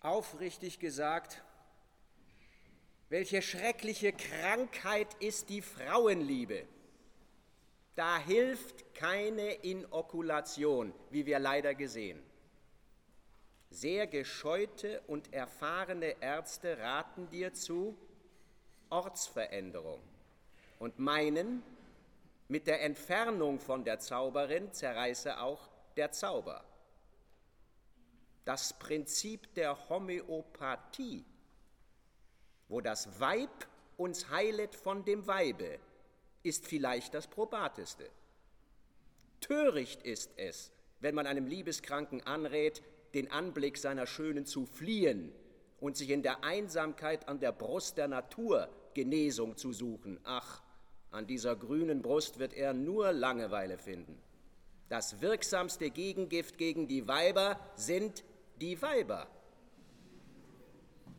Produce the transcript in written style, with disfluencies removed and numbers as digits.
Aufrichtig gesagt, welche schreckliche Krankheit ist die Frauenliebe. Da hilft keine Inokulation, wie wir leider gesehen. Sehr gescheute und erfahrene Ärzte raten dir zu Ortsveränderung und meinen, mit der Entfernung von der Zauberin zerreiße auch der Zauber. Das Prinzip der Homöopathie, wo das Weib uns heilet von dem Weibe, ist vielleicht das probateste. Töricht ist es, wenn man einem Liebeskranken anrät, den Anblick seiner Schönen zu fliehen und sich in der Einsamkeit an der Brust der Natur Genesung zu suchen. Ach, an dieser grünen Brust wird er nur Langeweile finden. Das wirksamste Gegengift gegen die Weiber sind die Weiber.